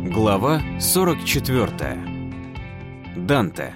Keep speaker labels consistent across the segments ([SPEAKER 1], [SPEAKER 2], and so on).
[SPEAKER 1] Глава 44. Данте.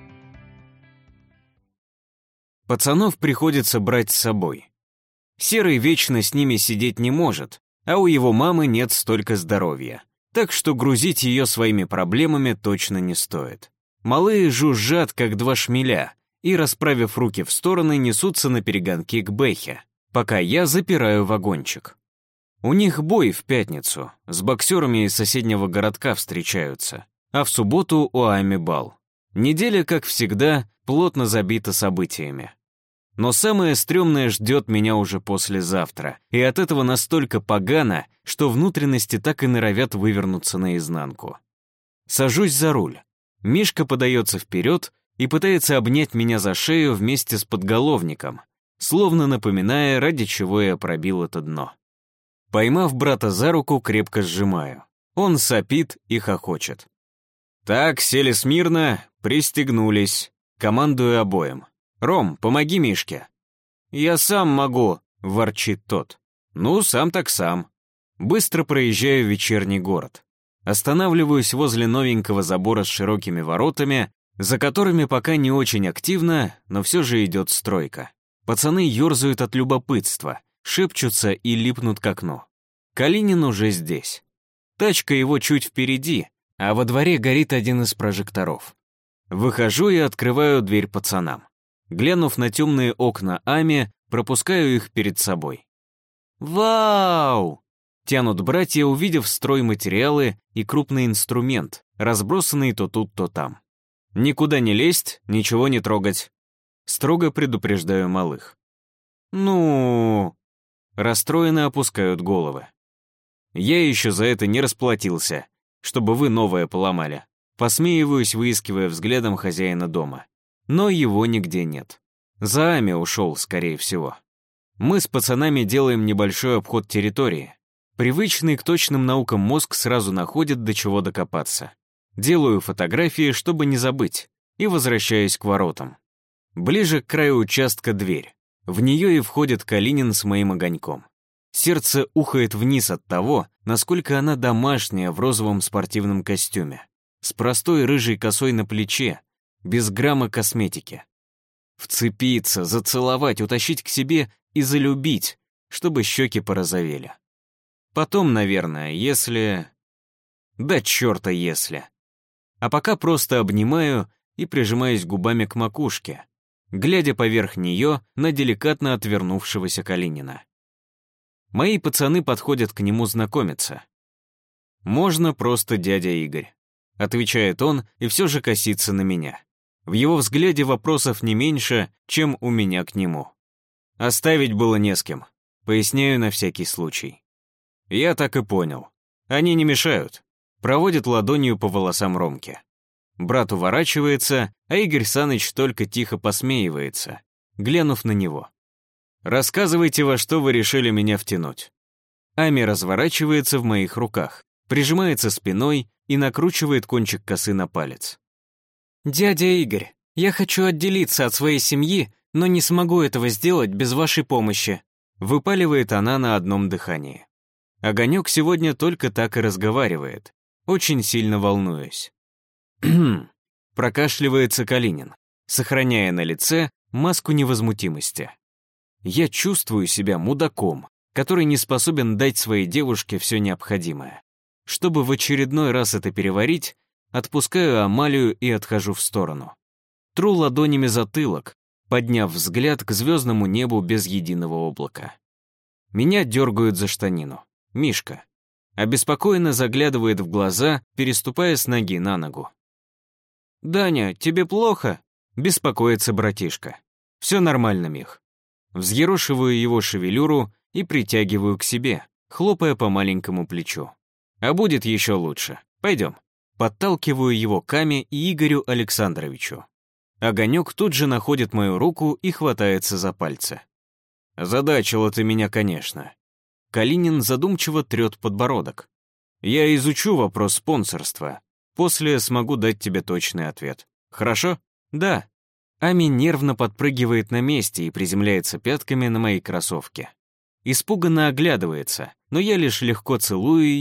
[SPEAKER 1] Пацанов приходится брать с собой. Серый вечно с ними сидеть не может, а у его мамы нет столько здоровья, так что грузить ее своими проблемами точно не стоит. Малые жужжат, как два шмеля, и, расправив руки в стороны, несутся наперегонки к Бэхе, пока я запираю вагончик. У них бой в пятницу, с боксерами из соседнего городка встречаются, а в субботу у Ами бал. Неделя, как всегда, плотно забита событиями. Но самое стрёмное ждет меня уже послезавтра, и от этого настолько погано, что внутренности так и норовят вывернуться наизнанку. Сажусь за руль. Мишка подается вперед и пытается обнять меня за шею вместе с подголовником, словно напоминая, ради чего я пробил это дно. Поймав брата за руку, крепко сжимаю. Он сопит и хохочет. «Так, сели смирно, пристегнулись. Командую обоим. Ром, помоги Мишке». «Я сам могу», — ворчит тот. «Ну, сам так сам». Быстро проезжаю вечерний город. Останавливаюсь возле новенького забора с широкими воротами, за которыми пока не очень активно, но все же идет стройка. Пацаны ерзают от любопытства, шепчутся и липнут к окну. Калинин уже здесь. Тачка его чуть впереди, а во дворе горит один из прожекторов. Выхожу и открываю дверь пацанам. Глянув на темные окна Ами, пропускаю их перед собой. «Вау!» — тянут братья, увидев стройматериалы и крупный инструмент, разбросанный то тут, то там. «Никуда не лезть, ничего не трогать». Строго предупреждаю малых. «Ну...» Расстроенно опускают головы. «Я еще за это не расплатился, чтобы вы новое поломали». Посмеиваюсь, выискивая взглядом хозяина дома. Но его нигде нет. За Ами ушел, скорее всего. Мы с пацанами делаем небольшой обход территории. Привычный к точным наукам мозг сразу находит, до чего докопаться. Делаю фотографии, чтобы не забыть, и возвращаюсь к воротам. Ближе к краю участка дверь. В нее и входит Калинин с моим огоньком. Сердце ухает вниз от того, насколько она домашняя в розовом спортивном костюме, с простой рыжей косой на плече, без грамма косметики. Вцепиться, зацеловать, утащить к себе и залюбить, чтобы щеки порозовели. Потом, наверное, если... Да черта если. А пока просто обнимаю и прижимаюсь губами к макушке, глядя поверх нее на деликатно отвернувшегося Калинина. Мои пацаны подходят к нему знакомиться. «Можно просто дядя Игорь», — отвечает он и все же косится на меня. В его взгляде вопросов не меньше, чем у меня к нему. Оставить было не с кем, поясняю на всякий случай. Я так и понял. Они не мешают. Проводит ладонью по волосам Ромки. Брат уворачивается, а Игорь Саныч только тихо посмеивается, глянув на него. «Рассказывайте, во что вы решили меня втянуть». Ами разворачивается в моих руках, прижимается спиной и накручивает кончик косы на палец. «Дядя Игорь, я хочу отделиться от своей семьи, но не смогу этого сделать без вашей помощи», выпаливает она на одном дыхании. Огонек сегодня только так и разговаривает, очень сильно волнуюсь. Прокашливается Калинин, сохраняя на лице маску невозмутимости. Я чувствую себя мудаком, который не способен дать своей девушке все необходимое. Чтобы в очередной раз это переварить, отпускаю Амалию и отхожу в сторону. Тру ладонями затылок, подняв взгляд к звездному небу без единого облака. Меня дергают за штанину. Мишка. Обеспокоенно заглядывает в глаза, переступая с ноги на ногу. «Даня, тебе плохо?» — беспокоится братишка. «Все нормально, Мих». Взъерошиваю его шевелюру и притягиваю к себе, хлопая по маленькому плечу. «А будет еще лучше. Пойдем». Подталкиваю его к Аме и Игорю Александровичу. Огонек тут же находит мою руку и хватается за пальцы. «Задачила ты меня, конечно». Калинин задумчиво трет подбородок. «Я изучу вопрос спонсорства. После смогу дать тебе точный ответ. Хорошо?» «Да». Ами нервно подпрыгивает на месте и приземляется пятками на мои кроссовки. Испуганно оглядывается, но я лишь легко целую ее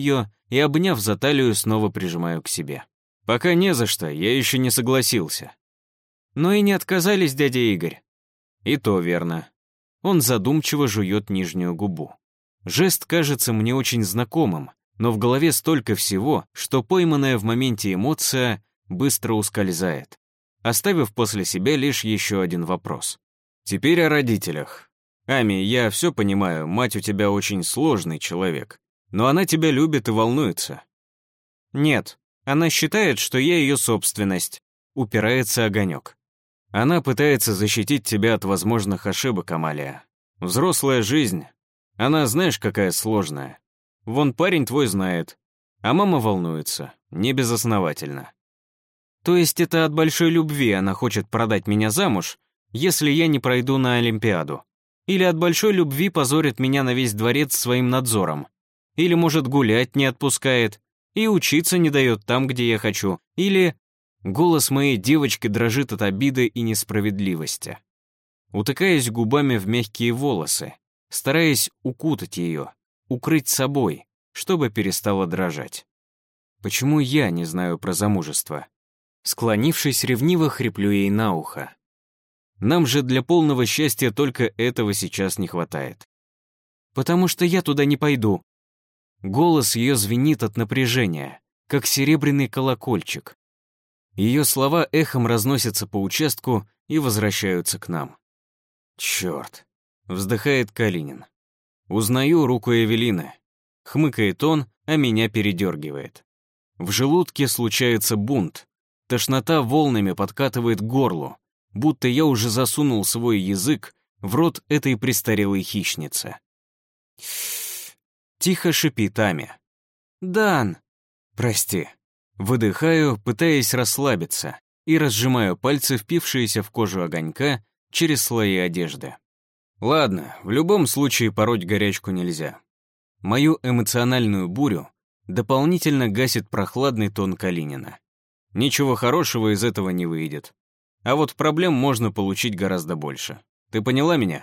[SPEAKER 1] и, обняв за талию, снова прижимаю к себе. Пока не за что, я еще не согласился. Но и не отказались, дядя Игорь. И то верно. Он задумчиво жует нижнюю губу. Жест кажется мне очень знакомым, но в голове столько всего, что пойманная в моменте эмоция быстро ускользает, оставив после себя лишь еще один вопрос. Теперь о родителях. Ами, я все понимаю, мать у тебя очень сложный человек, но она тебя любит и волнуется. Нет, она считает, что я ее собственность, упирается Огонек. Она пытается защитить тебя от возможных ошибок, Амалия. Взрослая жизнь, она знаешь, какая сложная. Вон парень твой знает, а мама волнуется, не безосновательно. То есть это от большой любви она хочет продать меня замуж, если я не пройду на Олимпиаду? Или от большой любви позорит меня на весь дворец своим надзором? Или, может, гулять не отпускает и учиться не дает там, где я хочу? Или... Голос моей девочки дрожит от обиды и несправедливости. Утыкаясь губами в мягкие волосы, стараясь укутать ее, укрыть собой, чтобы перестала дрожать. Почему я не знаю про замужество? Склонившись, ревниво хриплю ей на ухо. Нам же для полного счастья только этого сейчас не хватает. Потому что я туда не пойду. Голос ее звенит от напряжения, как серебряный колокольчик. Ее слова эхом разносятся по участку и возвращаются к нам. «Черт!» — вздыхает Калинин. Узнаю руку Эвелины. Хмыкает он, а меня передергивает. В желудке случается бунт. Тошнота волнами подкатывает к горлу, будто я уже засунул свой язык в рот этой престарелой хищницы. Тихо шипит Ами. «Дан!» «Прости». Выдыхаю, пытаясь расслабиться, и разжимаю пальцы, впившиеся в кожу Огонька, через слои одежды. Ладно, в любом случае пороть горячку нельзя. Мою эмоциональную бурю дополнительно гасит прохладный тон Калинина. Ничего хорошего из этого не выйдет. А вот проблем можно получить гораздо больше. Ты поняла меня?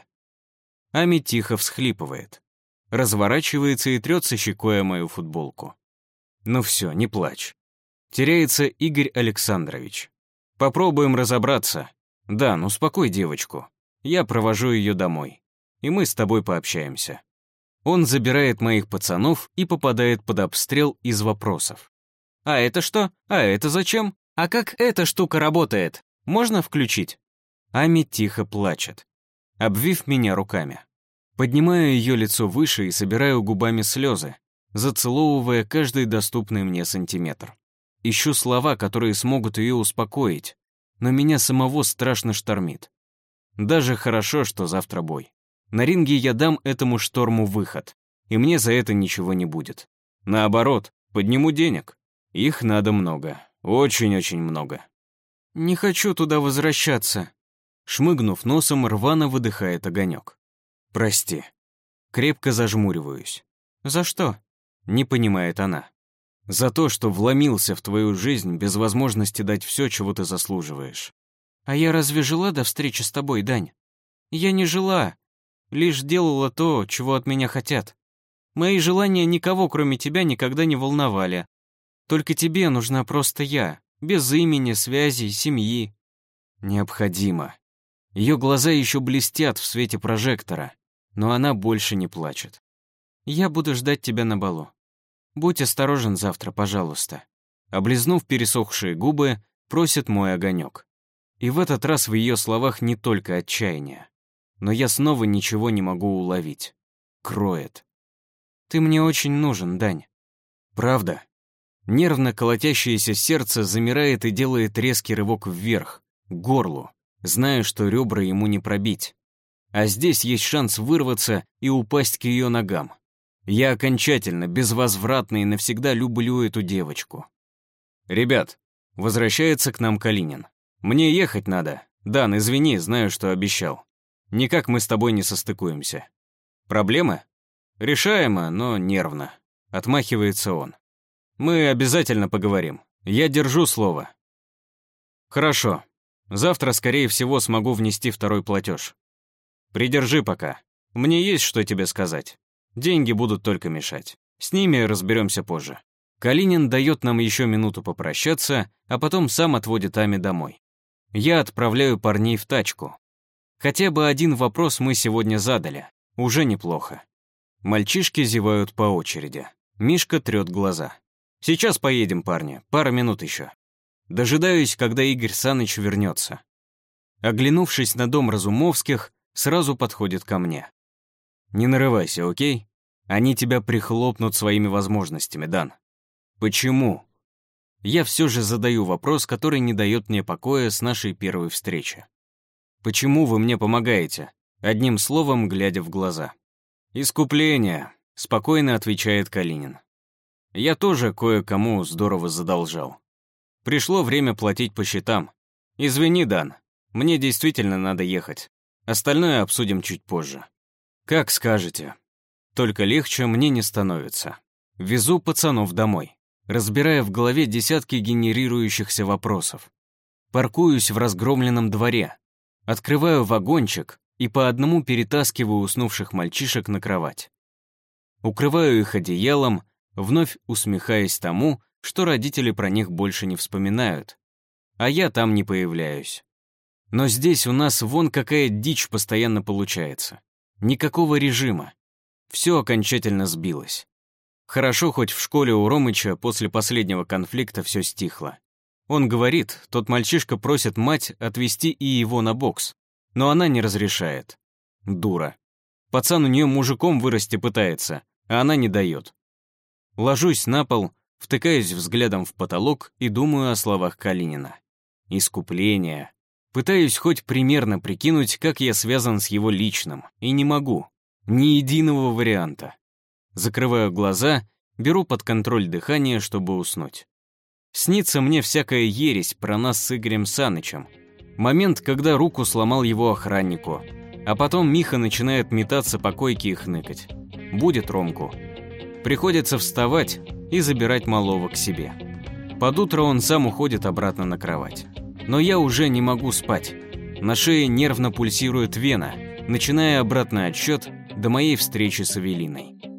[SPEAKER 1] Ами тихо всхлипывает. Разворачивается и трется щекой о мою футболку. Ну все, не плачь. Теряется Игорь Александрович. Попробуем разобраться. Дан, успокой девочку. Я провожу ее домой. И мы с тобой пообщаемся. Он забирает моих пацанов и попадает под обстрел из вопросов. А это что? А это зачем? А как эта штука работает? Можно включить? Ами тихо плачет, обвив меня руками. Поднимаю ее лицо выше и собираю губами слезы, зацеловывая каждый доступный мне сантиметр. Ищу слова, которые смогут ее успокоить, но меня самого страшно штормит. Даже хорошо, что завтра бой. На ринге я дам этому шторму выход, и мне за это ничего не будет. Наоборот, подниму денег. Их надо много, очень-очень много. Не хочу туда возвращаться. Шмыгнув носом, рвано выдыхает Огонек. Прости. Крепко зажмуриваюсь. За что? Не понимает она. За то, что вломился в твою жизнь без возможности дать все, чего ты заслуживаешь. А я разве жила до встречи с тобой, Дань? Я не жила, лишь делала то, чего от меня хотят. Мои желания никого, кроме тебя, никогда не волновали. Только тебе нужна просто я, без имени, связей, семьи. Необходимо. Ее глаза еще блестят в свете прожектора, но она больше не плачет. Я буду ждать тебя на балу. Будь осторожен завтра, пожалуйста. Облизнув пересохшие губы, просит мой Огонек. И в этот раз в ее словах не только отчаяние. Но я снова ничего не могу уловить. Кроет. Ты мне очень нужен, Дань. Правда? Нервно колотящееся сердце замирает и делает резкий рывок вверх, к горлу, зная, что ребра ему не пробить. А здесь есть шанс вырваться и упасть к ее ногам. Я окончательно, безвозвратно и навсегда люблю эту девочку. Ребят, возвращается к нам Калинин. Мне ехать надо. Дан, извини, знаю, что обещал. Никак мы с тобой не состыкуемся. Проблемы? Решаемо, но нервно. Отмахивается он. Мы обязательно поговорим. Я держу слово. Хорошо. Завтра, скорее всего, смогу внести второй платеж. Придержи пока. Мне есть что тебе сказать. Деньги будут только мешать. С ними разберемся позже. Калинин дает нам еще минуту попрощаться, а потом сам отводит Ами домой. Я отправляю парней в тачку. Хотя бы один вопрос мы сегодня задали. Уже неплохо. Мальчишки зевают по очереди. Мишка трет глаза. «Сейчас поедем, парни, пара минут еще». Дожидаюсь, когда Игорь Саныч вернется. Оглянувшись на дом Разумовских, сразу подходит ко мне. «Не нарывайся, окей? Они тебя прихлопнут своими возможностями, Дан». «Почему?» Я все же задаю вопрос, который не дает мне покоя с нашей первой встречи. «Почему вы мне помогаете?» Одним словом, глядя в глаза. «Искупление», — спокойно отвечает Калинин. «Я тоже кое-кому здорово задолжал. Пришло время платить по счетам. Извини, Дан, мне действительно надо ехать. Остальное обсудим чуть позже». «Как скажете». Только легче мне не становится. Везу пацанов домой, разбирая в голове десятки генерирующихся вопросов. Паркуюсь в разгромленном дворе, открываю вагончик и по одному перетаскиваю уснувших мальчишек на кровать. Укрываю их одеялом, вновь усмехаясь тому, что родители про них больше не вспоминают, а я там не появляюсь. Но здесь у нас вон какая дичь постоянно получается. Никакого режима. Все окончательно сбилось. Хорошо, хоть в школе у Ромыча после последнего конфликта все стихло. Он говорит, тот мальчишка просит мать отвезти и его на бокс, но она не разрешает. Дура. Пацан у нее мужиком вырасти пытается, а она не дает. Ложусь на пол, втыкаюсь взглядом в потолок и думаю о словах Калинина. Искупление. Пытаюсь хоть примерно прикинуть, как я связан с его личным, и не могу. Ни единого варианта. Закрываю глаза, беру под контроль дыхание, чтобы уснуть. Снится мне всякая ересь про нас с Игорем Санычем. Момент, когда руку сломал его охраннику, а потом Миха начинает метаться по койке и хныкать. Будет Ромку. Приходится вставать и забирать малого к себе. Под утро он сам уходит обратно на кровать. Но я уже не могу спать. На шее нервно пульсирует вена, начиная обратный отсчет до моей встречи с Эвелиной.